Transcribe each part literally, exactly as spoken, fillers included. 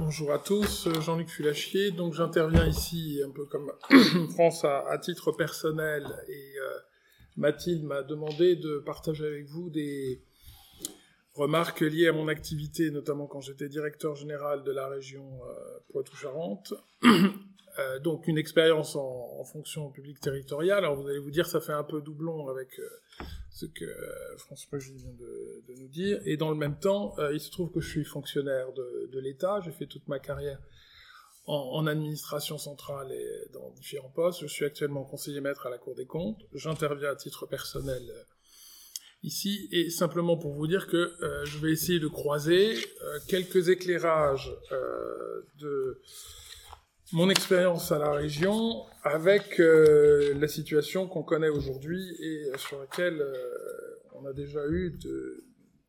Bonjour à tous, Jean-Luc Fulachier. Donc j'interviens ici un peu comme France à, à titre personnel et euh, Mathilde m'a demandé de partager avec vous des remarques liées à mon activité, notamment quand j'étais directeur général de la région euh, Poitou-Charentes. euh, donc une expérience en, en fonction publique territoriale. Alors vous allez vous dire, ça fait un peu doublon avec euh, ce que euh, François Gilles vient de, de nous dire. Et dans le même temps, euh, il se trouve que je suis fonctionnaire de, de l'État. J'ai fait toute ma carrière en, en administration centrale et dans différents postes. Je suis actuellement conseiller maître à la Cour des comptes. J'interviens à titre personnel euh, ici, et simplement pour vous dire que euh, je vais essayer de croiser euh, quelques éclairages euh, de mon expérience à la région avec euh, la situation qu'on connaît aujourd'hui et sur laquelle euh, on a déjà eu deux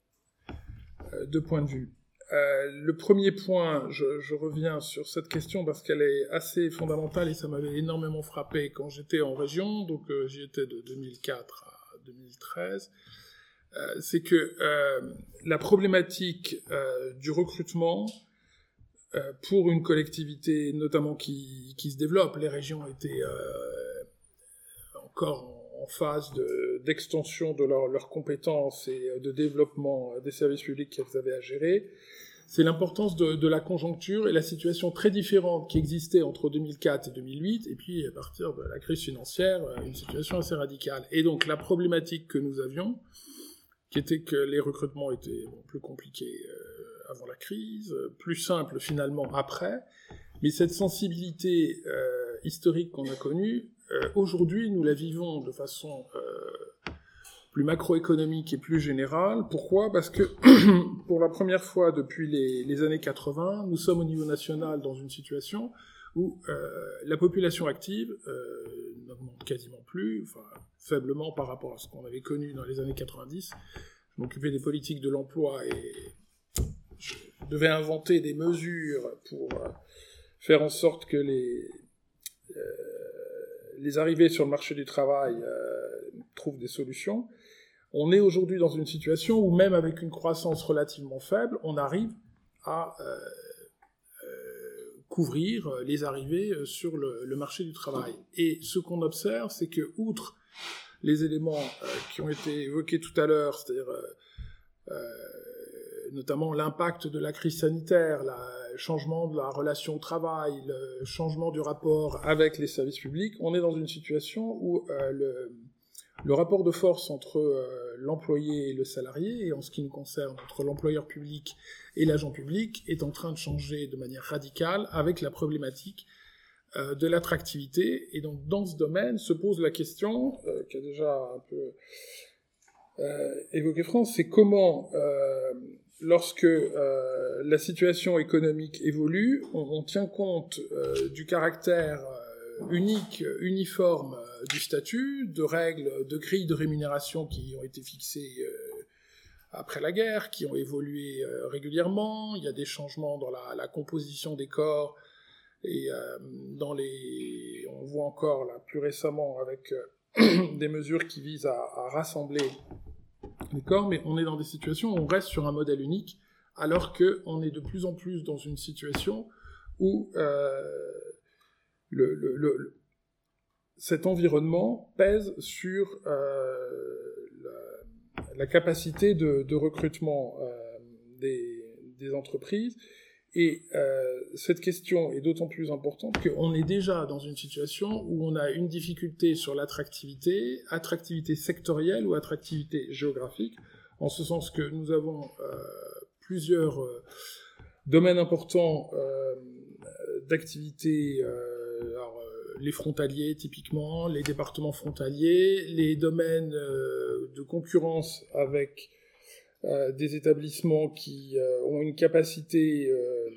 de points de vue. Euh, le premier point, je, je reviens sur cette question parce qu'elle est assez fondamentale et ça m'avait énormément frappé quand j'étais en région, donc euh, j'y étais de deux mille quatre à deux mille treize. Euh, c'est que euh, la problématique euh, du recrutement euh, pour une collectivité notamment qui, qui se développe, les régions étaient euh, encore en, en phase de, d'extension de leurs leur compétences et de développement des services publics qu'elles avaient à gérer, c'est l'importance de, de la conjoncture et la situation très différente qui existait entre deux mille quatre et deux mille huit, et puis à partir de la crise financière, une situation assez radicale. Et donc la problématique que nous avions, qui était que les recrutements étaient bon, plus compliqués euh, avant la crise, plus simples finalement après, mais cette sensibilité euh, historique qu'on a connue, euh, aujourd'hui nous la vivons de façon euh, plus macroéconomique et plus générale. Pourquoi ? Parce que pour la première fois depuis les, les années quatre-vingts, nous sommes au niveau national dans une situation où euh, la population active euh, n'augmente quasiment plus, enfin faiblement par rapport à ce qu'on avait connu dans les années quatre-vingt-dix. Je m'occupais des politiques de l'emploi et je devais inventer des mesures pour euh, faire en sorte que les, euh, les arrivées sur le marché du travail euh, trouvent des solutions. On est aujourd'hui dans une situation où même avec une croissance relativement faible, on arrive à euh, couvrir les arrivées sur le, le marché du travail. Et ce qu'on observe, c'est que, outre les éléments euh, qui ont été évoqués tout à l'heure, c'est-à-dire euh, euh, notamment l'impact de la crise sanitaire, la, le changement de la relation au travail, le changement du rapport avec les services publics, on est dans une situation où euh, le, le rapport de force entre euh, l'employé et le salarié, et en ce qui nous concerne, entre l'employeur public et l'agent public, est en train de changer de manière radicale avec la problématique euh, de l'attractivité. Et donc, dans ce domaine, se pose la question, euh, qui a déjà un peu euh, évoqué France, c'est comment, euh, lorsque euh, la situation économique évolue, on, on tient compte euh, du caractère euh, unique, uniforme euh, du statut, de règles, de grilles de rémunération qui ont été fixées euh, après la guerre, qui ont évolué euh, régulièrement. Il y a des changements dans la, la composition des corps, et euh, dans les, on voit encore là plus récemment avec euh, des mesures qui visent à, à rassembler les corps, mais on est dans des situations où on reste sur un modèle unique, alors qu'on est de plus en plus dans une situation où euh, le, le, le, cet environnement pèse sur euh, la, la capacité de, de recrutement euh, des, des entreprises. Et euh, cette question est d'autant plus importante qu'on est déjà dans une situation où on a une difficulté sur l'attractivité, attractivité sectorielle ou attractivité géographique, en ce sens que nous avons euh, plusieurs euh, domaines importants euh, d'activité, euh, alors, euh, les frontaliers typiquement, les départements frontaliers, les domaines euh, de concurrence avec Euh, des établissements qui euh, ont une capacité euh,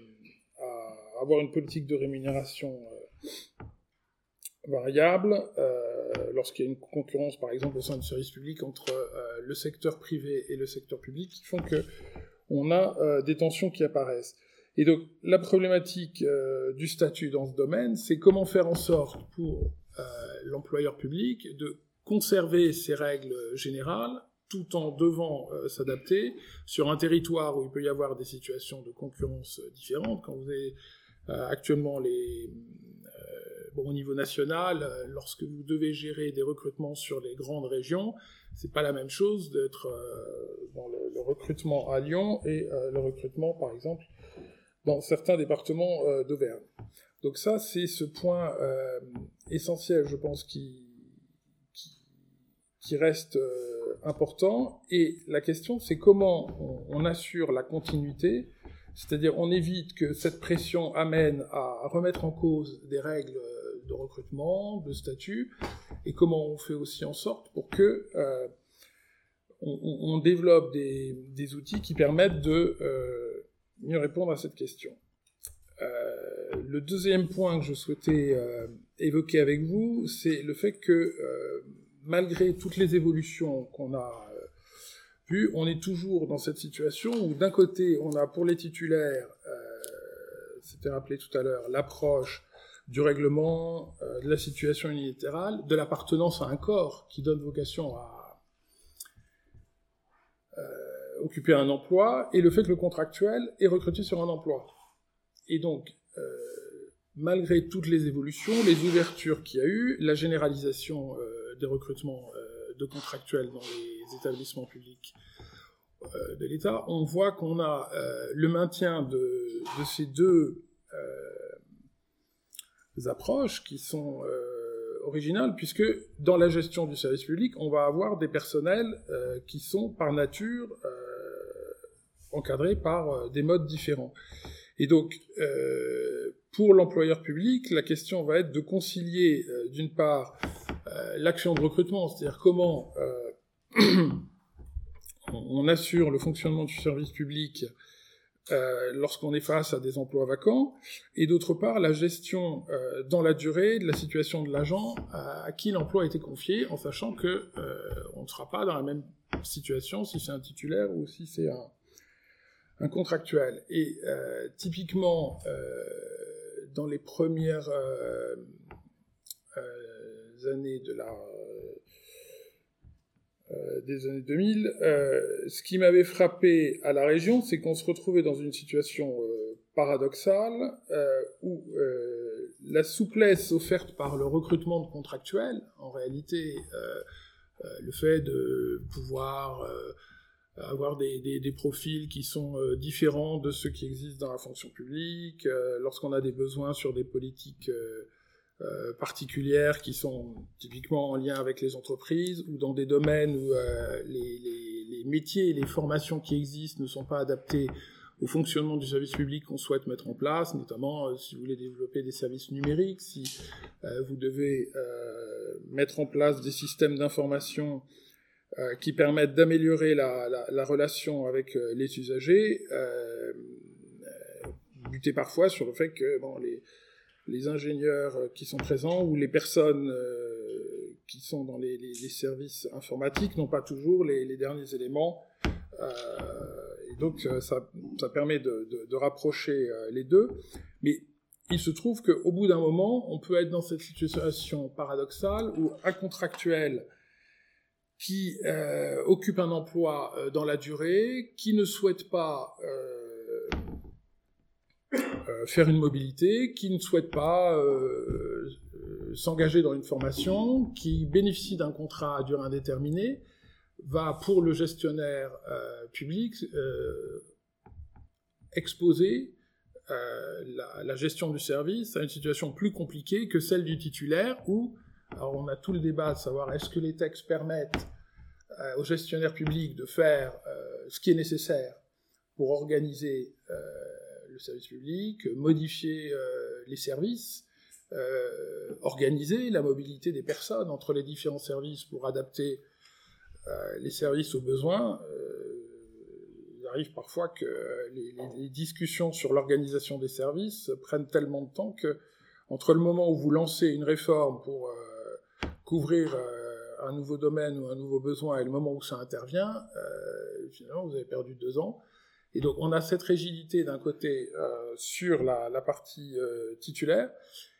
à avoir une politique de rémunération euh, variable, euh, lorsqu'il y a une concurrence, par exemple, au sein du service public entre euh, le secteur privé et le secteur public, qui font qu'on a euh, des tensions qui apparaissent. Et donc, la problématique euh, du statut dans ce domaine, c'est comment faire en sorte pour euh, l'employeur public de conserver ses règles générales, tout en devant euh, s'adapter sur un territoire où il peut y avoir des situations de concurrence différentes. Quand vous avez euh, actuellement les... Euh, bon, au niveau national, euh, lorsque vous devez gérer des recrutements sur les grandes régions, c'est pas la même chose d'être euh, dans le, le recrutement à Lyon et euh, le recrutement, par exemple, dans certains départements euh, d'Auvergne. Donc ça, c'est ce point euh, essentiel, je pense, qui, qui, qui reste euh, important. Et la question, c'est comment on, on assure la continuité, c'est-à-dire on évite que cette pression amène à remettre en cause des règles de recrutement, de statut, et comment on fait aussi en sorte pour que euh, on, on développe des, des outils qui permettent de euh, mieux répondre à cette question. Euh, le deuxième point que je souhaitais euh, évoquer avec vous, c'est le fait que euh, malgré toutes les évolutions qu'on a euh, vues, on est toujours dans cette situation où d'un côté, on a pour les titulaires, euh, c'était rappelé tout à l'heure, l'approche du règlement, euh, de la situation unilatérale, de l'appartenance à un corps qui donne vocation à euh, occuper un emploi, et le fait que le contractuel est recruté sur un emploi. Et donc, euh, malgré toutes les évolutions, les ouvertures qu'il y a eu, la généralisation euh, des recrutements euh, de contractuels dans les établissements publics euh, de l'État, on voit qu'on a euh, le maintien de, de ces deux euh, approches qui sont euh, originales, puisque dans la gestion du service public, on va avoir des personnels euh, qui sont par nature euh, encadrés par euh, des modes différents. Et donc, euh, pour l'employeur public, la question va être de concilier, euh, d'une part, euh, l'action de recrutement, c'est-à-dire comment euh, on assure le fonctionnement du service public euh, lorsqu'on est face à des emplois vacants, et d'autre part, la gestion euh, dans la durée de la situation de l'agent à, à qui l'emploi a été confié, en sachant que euh, on ne sera pas dans la même situation si c'est un titulaire ou si c'est un un contractuel. Et euh, typiquement, euh, dans les premières euh, euh, années de la, euh, des années deux mille, euh, ce qui m'avait frappé à la région, c'est qu'on se retrouvait dans une situation euh, paradoxale euh, où euh, la souplesse offerte par le recrutement de contractuels, en réalité, euh, euh, le fait de pouvoir euh, avoir des, des, des profils qui sont euh, différents de ceux qui existent dans la fonction publique, euh, lorsqu'on a des besoins sur des politiques euh, euh, particulières qui sont typiquement en lien avec les entreprises, ou dans des domaines où euh, les, les, les métiers et les formations qui existent ne sont pas adaptés au fonctionnement du service public qu'on souhaite mettre en place, notamment euh, si vous voulez développer des services numériques, si euh, vous devez euh, mettre en place des systèmes d'information Euh, qui permettent d'améliorer la, la, la relation avec euh, les usagers, euh, euh, buter parfois sur le fait que bon, les, les ingénieurs qui sont présents ou les personnes euh, qui sont dans les, les, les services informatiques n'ont pas toujours les, les derniers éléments. Euh, et donc ça, ça permet de, de, de rapprocher euh, les deux. Mais il se trouve qu'au bout d'un moment, on peut être dans cette situation paradoxale où un contractuel qui euh, occupe un emploi euh, dans la durée, qui ne souhaite pas euh, euh, faire une mobilité, qui ne souhaite pas euh, euh, s'engager dans une formation, qui bénéficie d'un contrat à durée indéterminée, va pour le gestionnaire euh, public euh, exposer euh, la, la gestion du service à une situation plus compliquée que celle du titulaire, où alors on a tout le débat de savoir est-ce que les textes permettent euh, aux gestionnaires publics de faire euh, ce qui est nécessaire pour organiser euh, le service public, modifier euh, les services, euh, organiser la mobilité des personnes entre les différents services pour adapter euh, les services aux besoins. Euh, il arrive parfois que les, les, les discussions sur l'organisation des services prennent tellement de temps que entre le moment où vous lancez une réforme pour euh, couvrir euh, un nouveau domaine ou un nouveau besoin et le moment où ça intervient, euh, finalement vous avez perdu deux ans. Et donc on a cette rigidité d'un côté euh, sur la, la partie euh, titulaire.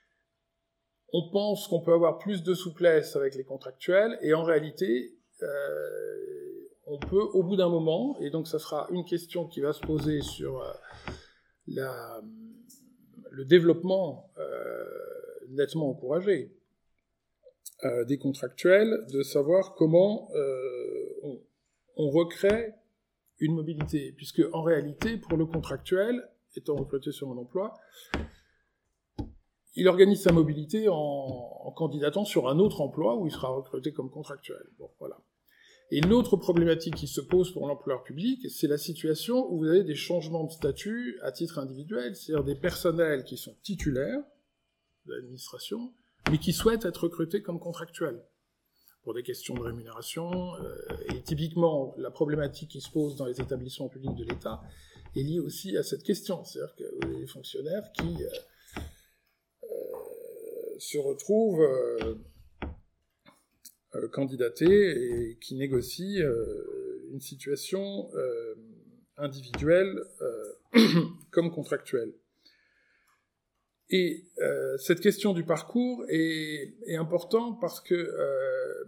On pense qu'on peut avoir plus de souplesse avec les contractuels, et en réalité, euh, on peut, au bout d'un moment, et donc ça sera une question qui va se poser sur euh, la, le développement euh, nettement encouragé euh, des contractuels, de savoir comment euh, on, on recrée une mobilité, puisque en réalité, pour le contractuel, étant recruté sur un emploi, il organise sa mobilité en, en candidatant sur un autre emploi où il sera recruté comme contractuel. Bon, voilà. Et l'autre problématique qui se pose pour l'employeur public, c'est la situation où vous avez des changements de statut à titre individuel, c'est-à-dire des personnels qui sont titulaires de l'administration, mais qui souhaitent être recrutés comme contractuels pour des questions de rémunération. Euh, et typiquement, la problématique qui se pose dans les établissements publics de l'État est liée aussi à cette question, c'est-à-dire que vous avez des fonctionnaires qui... Euh, se retrouvent euh, euh, candidatés et qui négocient euh, une situation euh, individuelle euh, comme contractuelle. Et euh, cette question du parcours est, est importante parce que euh,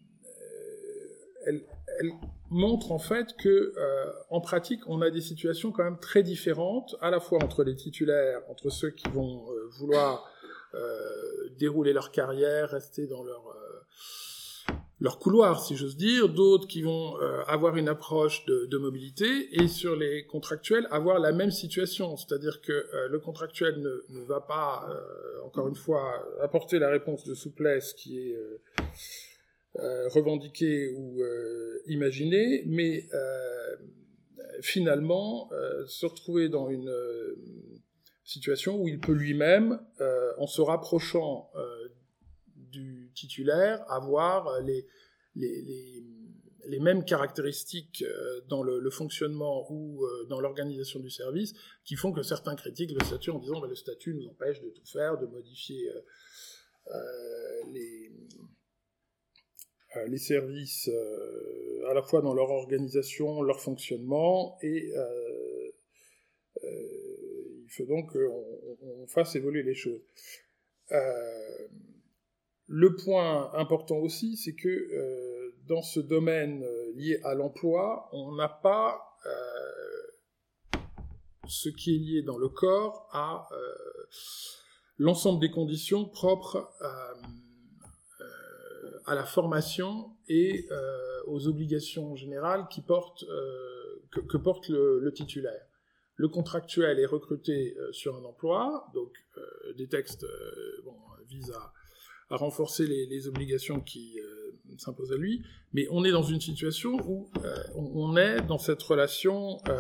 elle, elle montre en fait que euh, en pratique, on a des situations quand même très différentes, à la fois entre les titulaires, entre ceux qui vont euh, vouloir Euh, dérouler leur carrière, rester dans leur euh, leur couloir, si j'ose dire, d'autres qui vont euh, avoir une approche de, de mobilité, et sur les contractuels, avoir la même situation, c'est-à-dire que euh, le contractuel ne, ne va pas, euh, encore une fois, apporter la réponse de souplesse qui est euh, euh, revendiquée ou euh, imaginée, mais euh, finalement euh, se retrouver dans une euh, situation où il peut lui-même, euh, en se rapprochant euh, du titulaire, avoir les, les, les, les mêmes caractéristiques euh, dans le, le fonctionnement ou euh, dans l'organisation du service, qui font que certains critiquent le statut en disant bah, le statut nous empêche de tout faire, de modifier euh, euh, les, euh, les services euh, à la fois dans leur organisation, leur fonctionnement, et euh, euh, il faut donc qu'on on fasse évoluer les choses. Euh, le point important aussi, c'est que euh, dans ce domaine euh, lié à l'emploi, on n'a pas euh, ce qui est lié dans le corps à euh, l'ensemble des conditions propres à, euh, à la formation et euh, aux obligations générales qui portent, euh, que, que porte le, le titulaire. Le contractuel est recruté euh, sur un emploi, donc euh, des textes euh, bon, visent à, à renforcer les, les obligations qui euh, s'imposent à lui, mais on est dans une situation où euh, on, on est dans cette relation euh,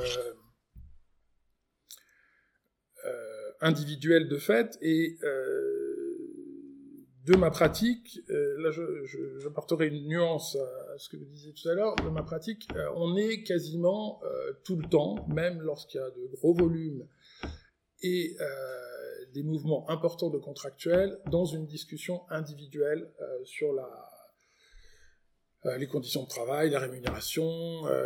euh, individuelle de fait, et euh, de ma pratique, euh, là je, je, j'apporterai une nuance à, à ce que vous disiez tout à l'heure, de ma pratique, euh, on est quasiment euh, tout le temps, même lorsqu'il y a de gros volumes et euh, des mouvements importants de contractuels, dans une discussion individuelle euh, sur la, euh, les conditions de travail, la rémunération, euh,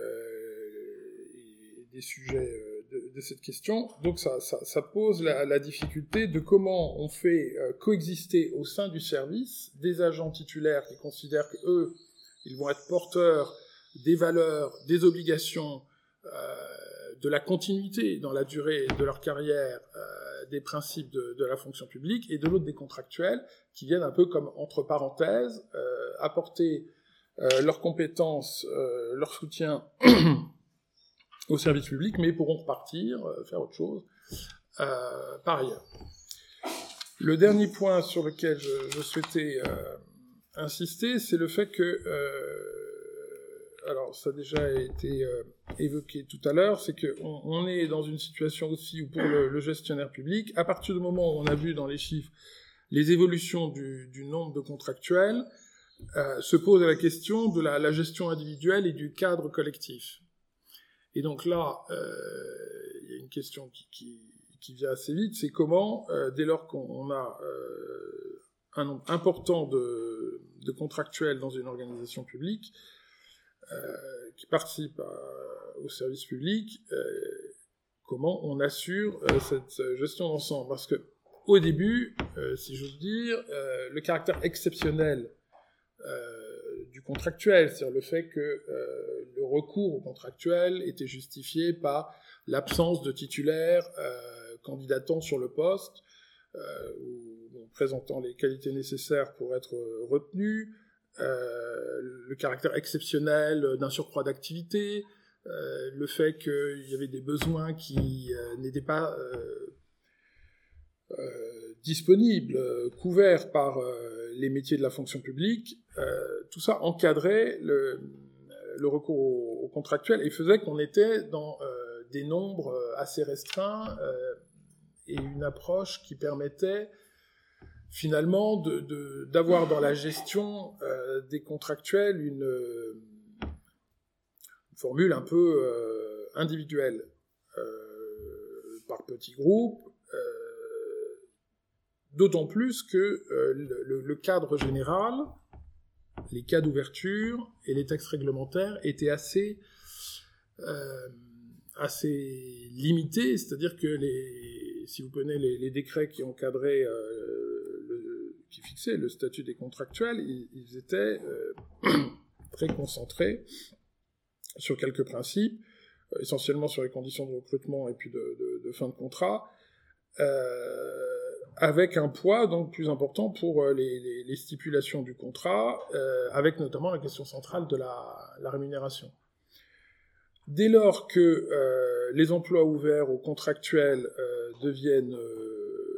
et des sujets euh, De, de cette question. Donc ça, ça, ça pose la, la difficulté de comment on fait euh, coexister au sein du service des agents titulaires qui considèrent qu'eux, ils vont être porteurs des valeurs, des obligations, euh, de la continuité dans la durée de leur carrière, euh, des principes de, de la fonction publique, et de l'autre des contractuels qui viennent un peu comme entre parenthèses euh, apporter euh, leurs compétences, euh, leur soutien au service public, mais pourront repartir, euh, faire autre chose, euh, par ailleurs. Le dernier point sur lequel je, je souhaitais euh, insister, c'est le fait que, euh, alors ça a déjà été euh, évoqué tout à l'heure, c'est qu'on on est dans une situation aussi où pour le, le gestionnaire public, à partir du moment où on a vu dans les chiffres les évolutions du, du nombre de contractuels, euh, se pose la question de la, la gestion individuelle et du cadre collectif. Et donc là, euh, il y a une question qui, qui, qui vient assez vite, c'est comment, euh, dès lors qu'on a euh, un nombre important de, de contractuels dans une organisation publique, euh, qui participent à, au service public, euh, comment on assure euh, cette gestion d'ensemble. Parce que au début, euh, si j'ose dire, euh, le caractère exceptionnel euh, du du contractuel, c'est-à-dire le fait que euh, le recours au contractuel était justifié par l'absence de titulaire euh, candidatant sur le poste, euh, ou bon, présentant les qualités nécessaires pour être retenu, euh, le caractère exceptionnel d'un surcroît d'activité, euh, le fait qu'il y avait des besoins qui euh, n'étaient pas euh, euh, disponibles, euh, couverts par euh, les métiers de la fonction publique, euh, tout ça encadrait le, le recours au, au contractuel et faisait qu'on était dans euh, des nombres assez restreints euh, et une approche qui permettait finalement de, de, d'avoir dans la gestion euh, des contractuels une, une formule un peu euh, individuelle, euh, par petits groupes, euh, d'autant plus que euh, le, le cadre général, les cas d'ouverture et les textes réglementaires étaient assez, euh, assez limités, c'est-à-dire que les, si vous prenez les, les décrets qui encadraient euh, qui fixaient le statut des contractuels, ils, ils étaient euh, très concentrés sur quelques principes, euh, essentiellement sur les conditions de recrutement et puis de, de, de fin de contrat, euh, avec un poids donc plus important pour euh, les, les, les stipulations du contrat, euh, avec notamment la question centrale de la, la rémunération. Dès lors que euh, les emplois ouverts aux contractuels euh, deviennent euh,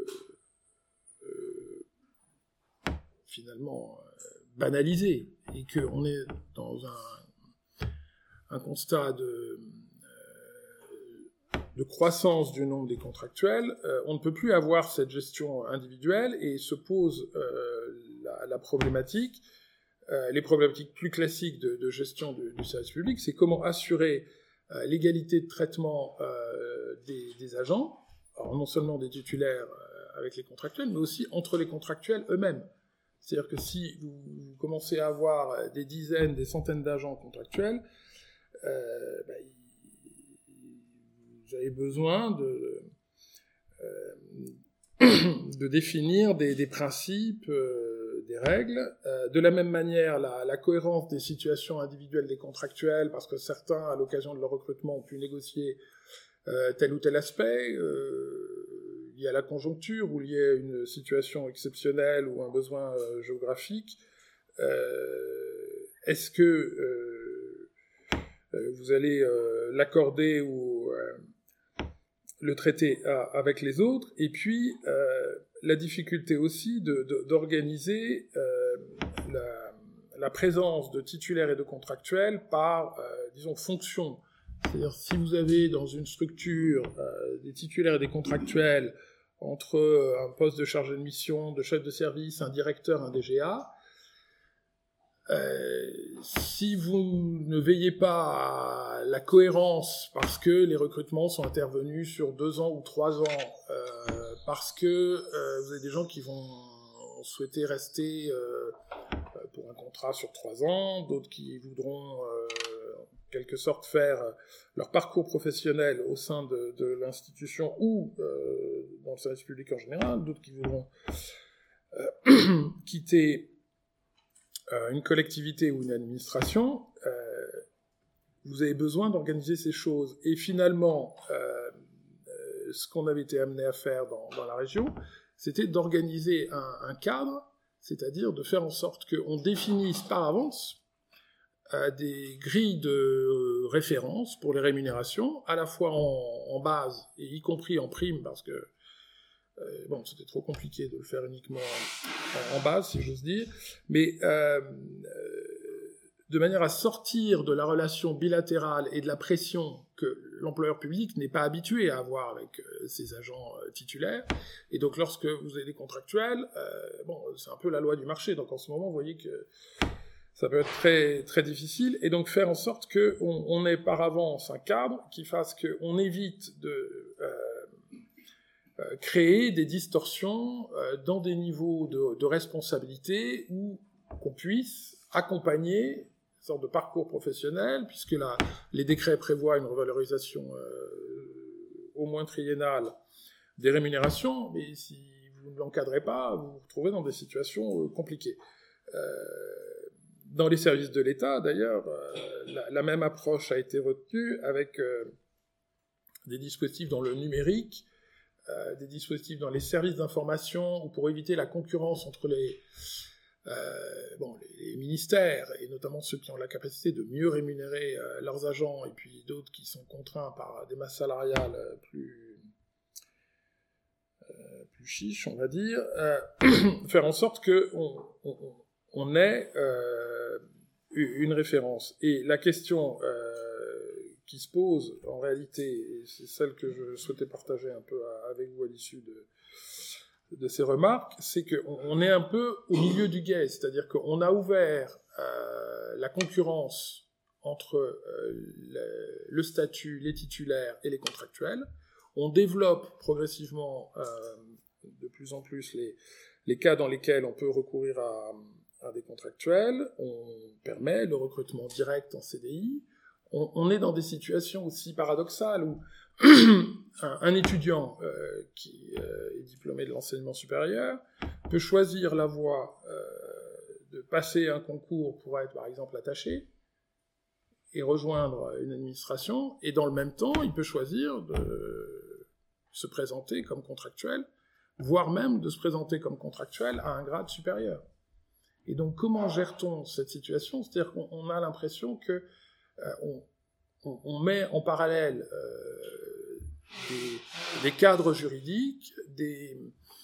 finalement euh, banalisé, et qu'on est dans un, un constat de, euh, de croissance du nombre des contractuels, euh, on ne peut plus avoir cette gestion individuelle, et se pose euh, la, la problématique, euh, les problématiques plus classiques de, de gestion du, du service public, c'est comment assurer euh, l'égalité de traitement euh, des, des agents, alors non seulement des titulaires euh, avec les contractuels, mais aussi entre les contractuels eux-mêmes. C'est-à-dire que si vous commencez à avoir des dizaines, des centaines d'agents contractuels, euh, bah, vous avez besoin de, euh, de définir des, des principes, euh, des règles. Euh, de la même manière, la, la cohérence des situations individuelles des contractuels, parce que certains, à l'occasion de leur recrutement, ont pu négocier euh, tel ou tel aspect, euh, lié à la conjoncture ou lié à une situation exceptionnelle ou un besoin euh, géographique, euh, est-ce que euh, euh, vous allez euh, l'accorder ou euh, le traiter à, avec les autres? Et puis, euh, la difficulté aussi de, de, d'organiser euh, la, la présence de titulaires et de contractuels par, euh, disons, fonction. C'est-à-dire, si vous avez dans une structure euh, des titulaires et des contractuels entre un poste de chargé de mission, de chef de service, un directeur, un D G A, euh, si vous ne veillez pas à la cohérence, parce que les recrutements sont intervenus sur deux ans ou trois ans, euh, parce que euh, vous avez des gens qui vont souhaiter rester euh, pour un contrat sur trois ans, d'autres qui voudront euh, en quelque sorte faire leur parcours professionnel au sein de, de l'institution ou euh, dans le service public en général, d'autres qui voudront euh, quitter euh, une collectivité ou une administration. Euh, vous avez besoin d'organiser ces choses. Et finalement, euh, euh, ce qu'on avait été amené à faire dans, dans la région, c'était d'organiser un, un cadre, c'est-à-dire de faire en sorte qu'on définisse par avance euh, des grilles de référence pour les rémunérations, à la fois en, en base et y compris en prime, parce que euh, bon, c'était trop compliqué de le faire uniquement en, en base, si j'ose dire, mais euh, euh, de manière à sortir de la relation bilatérale et de la pression que l'employeur public n'est pas habitué à avoir avec euh, ses agents euh, titulaires. Et donc, lorsque vous avez des contractuels, euh, bon, c'est un peu la loi du marché. Donc, en ce moment, vous voyez que ça peut être très, très difficile. Et donc, faire en sorte qu'on on ait par avance un cadre qui fasse qu'on évite de euh, euh, créer des distorsions euh, dans des niveaux de, de responsabilité où qu'on puisse accompagner une sorte de parcours professionnel, puisque là, les décrets prévoient une revalorisation euh, au moins triennale des rémunérations, mais si vous ne l'encadrez pas, vous vous retrouvez dans des situations euh, compliquées. Euh, dans les services de l'État, d'ailleurs, euh, la, la même approche a été retenue avec euh, des dispositifs dans le numérique, euh, des dispositifs dans les services d'information, ou pour éviter la concurrence entre les, euh, bon, les, les ministères, et notamment ceux qui ont la capacité de mieux rémunérer euh, leurs agents, et puis d'autres qui sont contraints par des masses salariales plus, euh, plus chiches, on va dire, euh, faire en sorte qu'on on, on ait euh, une référence. Et la question euh, qui se pose, en réalité, et c'est celle que je souhaitais partager un peu avec vous à l'issue de, de ces remarques, c'est qu'on on est un peu au milieu du gué, c'est-à-dire qu'on a ouvert euh, la concurrence entre euh, le, le statut, les titulaires et les contractuels. On développe progressivement euh, de plus en plus les, les cas dans lesquels on peut recourir à, à des contractuels, on permet le recrutement direct en C D I. On, on est dans des situations aussi paradoxales où un, un étudiant euh, qui euh, est diplômé de l'enseignement supérieur peut choisir la voie euh, de passer un concours pour être, par exemple, attaché et rejoindre une administration, et dans le même temps, il peut choisir de se présenter comme contractuel, voire même de se présenter comme contractuel à un grade supérieur. Et donc, comment gère-t-on cette situation ? C'est-à-dire qu'on a l'impression que euh, on, on, on met en parallèle euh, des, des cadres juridiques, des,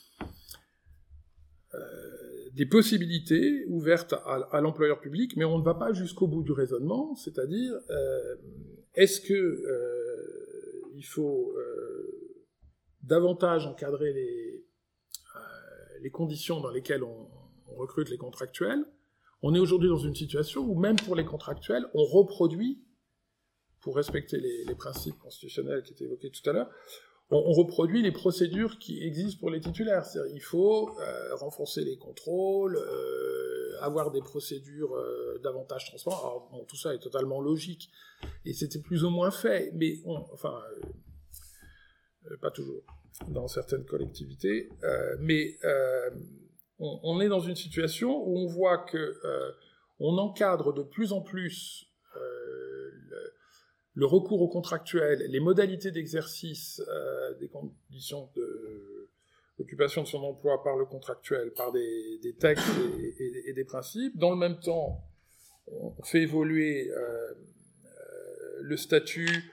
euh, des possibilités ouvertes à, à l'employeur public, mais on ne va pas jusqu'au bout du raisonnement, c'est-à-dire, euh, est-ce que euh, il faut euh, davantage encadrer les, euh, les conditions dans lesquelles on, on recrute les contractuels ? On est aujourd'hui dans une situation où même pour les contractuels, on reproduit, pour respecter les, les principes constitutionnels qui étaient évoqués tout à l'heure, on, on reproduit les procédures qui existent pour les titulaires. C'est-à-dire il faut euh, renforcer les contrôles, euh, avoir des procédures euh, davantage transparentes. Alors bon, tout ça est totalement logique, et c'était plus ou moins fait, mais on, enfin, euh, pas toujours, dans certaines collectivités, euh, mais euh, on, on est dans une situation où on voit que euh, on encadre de plus en plus euh, le, le recours aux contractuels, les modalités d'exercice euh, des conditions de, d'occupation de son emploi par le contractuel, par des, des textes et, et, et des principes. Dans le même temps, on fait évoluer euh, euh, le statut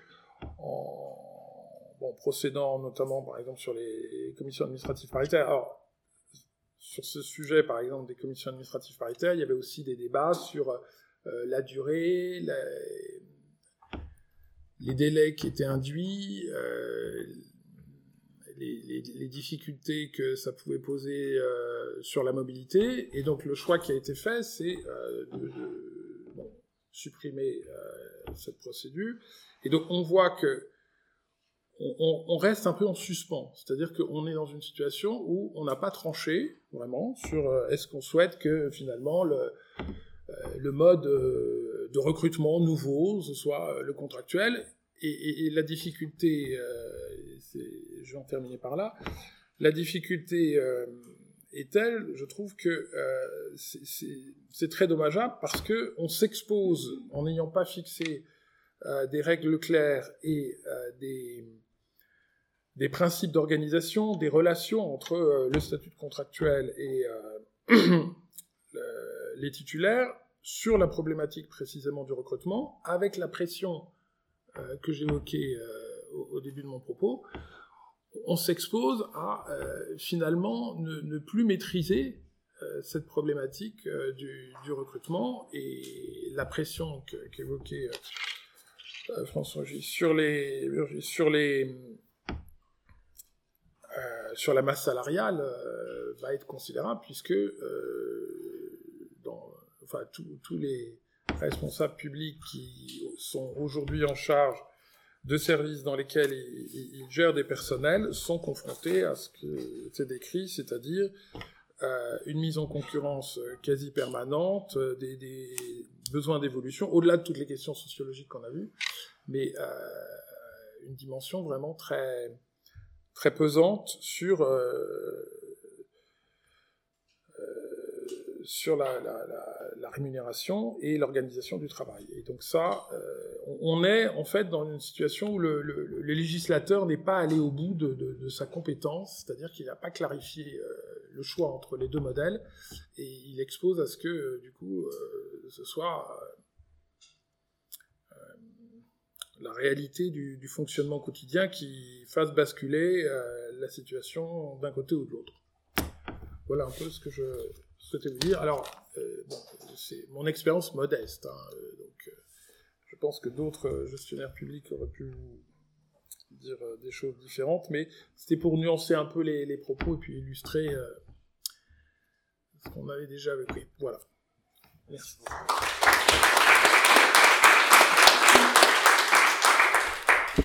en bon, procédant notamment, par exemple, sur les commissions administratives paritaires. Alors, sur ce sujet, par exemple, des commissions administratives paritaires, il y avait aussi des débats sur euh, la durée, la, les délais qui étaient induits, euh, les, les, les difficultés que ça pouvait poser euh, sur la mobilité. Et donc, le choix qui a été fait, c'est euh, de, de bon, supprimer euh, cette procédure. Et donc, on voit que On, on reste un peu en suspens, c'est-à-dire qu'on est dans une situation où on n'a pas tranché, vraiment, sur euh, est-ce qu'on souhaite que, finalement, le, euh, le mode euh, de recrutement nouveau, ce soit euh, le contractuel, et, et, et la difficulté, euh, c'est, je vais en terminer par là, la difficulté euh, est telle, je trouve que euh, c'est, c'est, c'est très dommageable, parce qu'on s'expose, en n'ayant pas fixé euh, des règles claires et euh, des... des principes d'organisation, des relations entre euh, le statut de contractuel et euh, le, les titulaires sur la problématique précisément du recrutement, avec la pression euh, que j'évoquais euh, au, au début de mon propos. On s'expose à euh, finalement ne, ne plus maîtriser euh, cette problématique euh, du, du recrutement, et la pression que, qu'évoquait euh, François J. sur les... Sur les Euh, sur la masse salariale euh, va être considérable, puisque euh, dans, enfin, tous les responsables publics qui sont aujourd'hui en charge de services dans lesquels ils, ils gèrent des personnels sont confrontés à ce que c'est décrit, c'est-à-dire euh, une mise en concurrence quasi permanente, des, des besoins d'évolution, au-delà de toutes les questions sociologiques qu'on a vues, mais euh, une dimension vraiment très... très pesante sur, euh, euh, sur la, la, la, la rémunération et l'organisation du travail. Et donc ça, euh, on est en fait dans une situation où le, le, le législateur n'est pas allé au bout de, de, de sa compétence, c'est-à-dire qu'il n'a pas clarifié euh, le choix entre les deux modèles, et il expose à ce que, euh, du coup, euh, ce soit euh, la réalité du, du fonctionnement quotidien qui fasse basculer euh, la situation d'un côté ou de l'autre. Voilà un peu ce que je souhaitais vous dire. Alors, euh, bon, c'est mon expérience modeste, hein, euh, donc euh, je pense que d'autres gestionnaires publics auraient pu vous dire euh, des choses différentes, mais c'était pour nuancer un peu les, les propos et puis illustrer euh, ce qu'on avait déjà vécu. Voilà. Merci.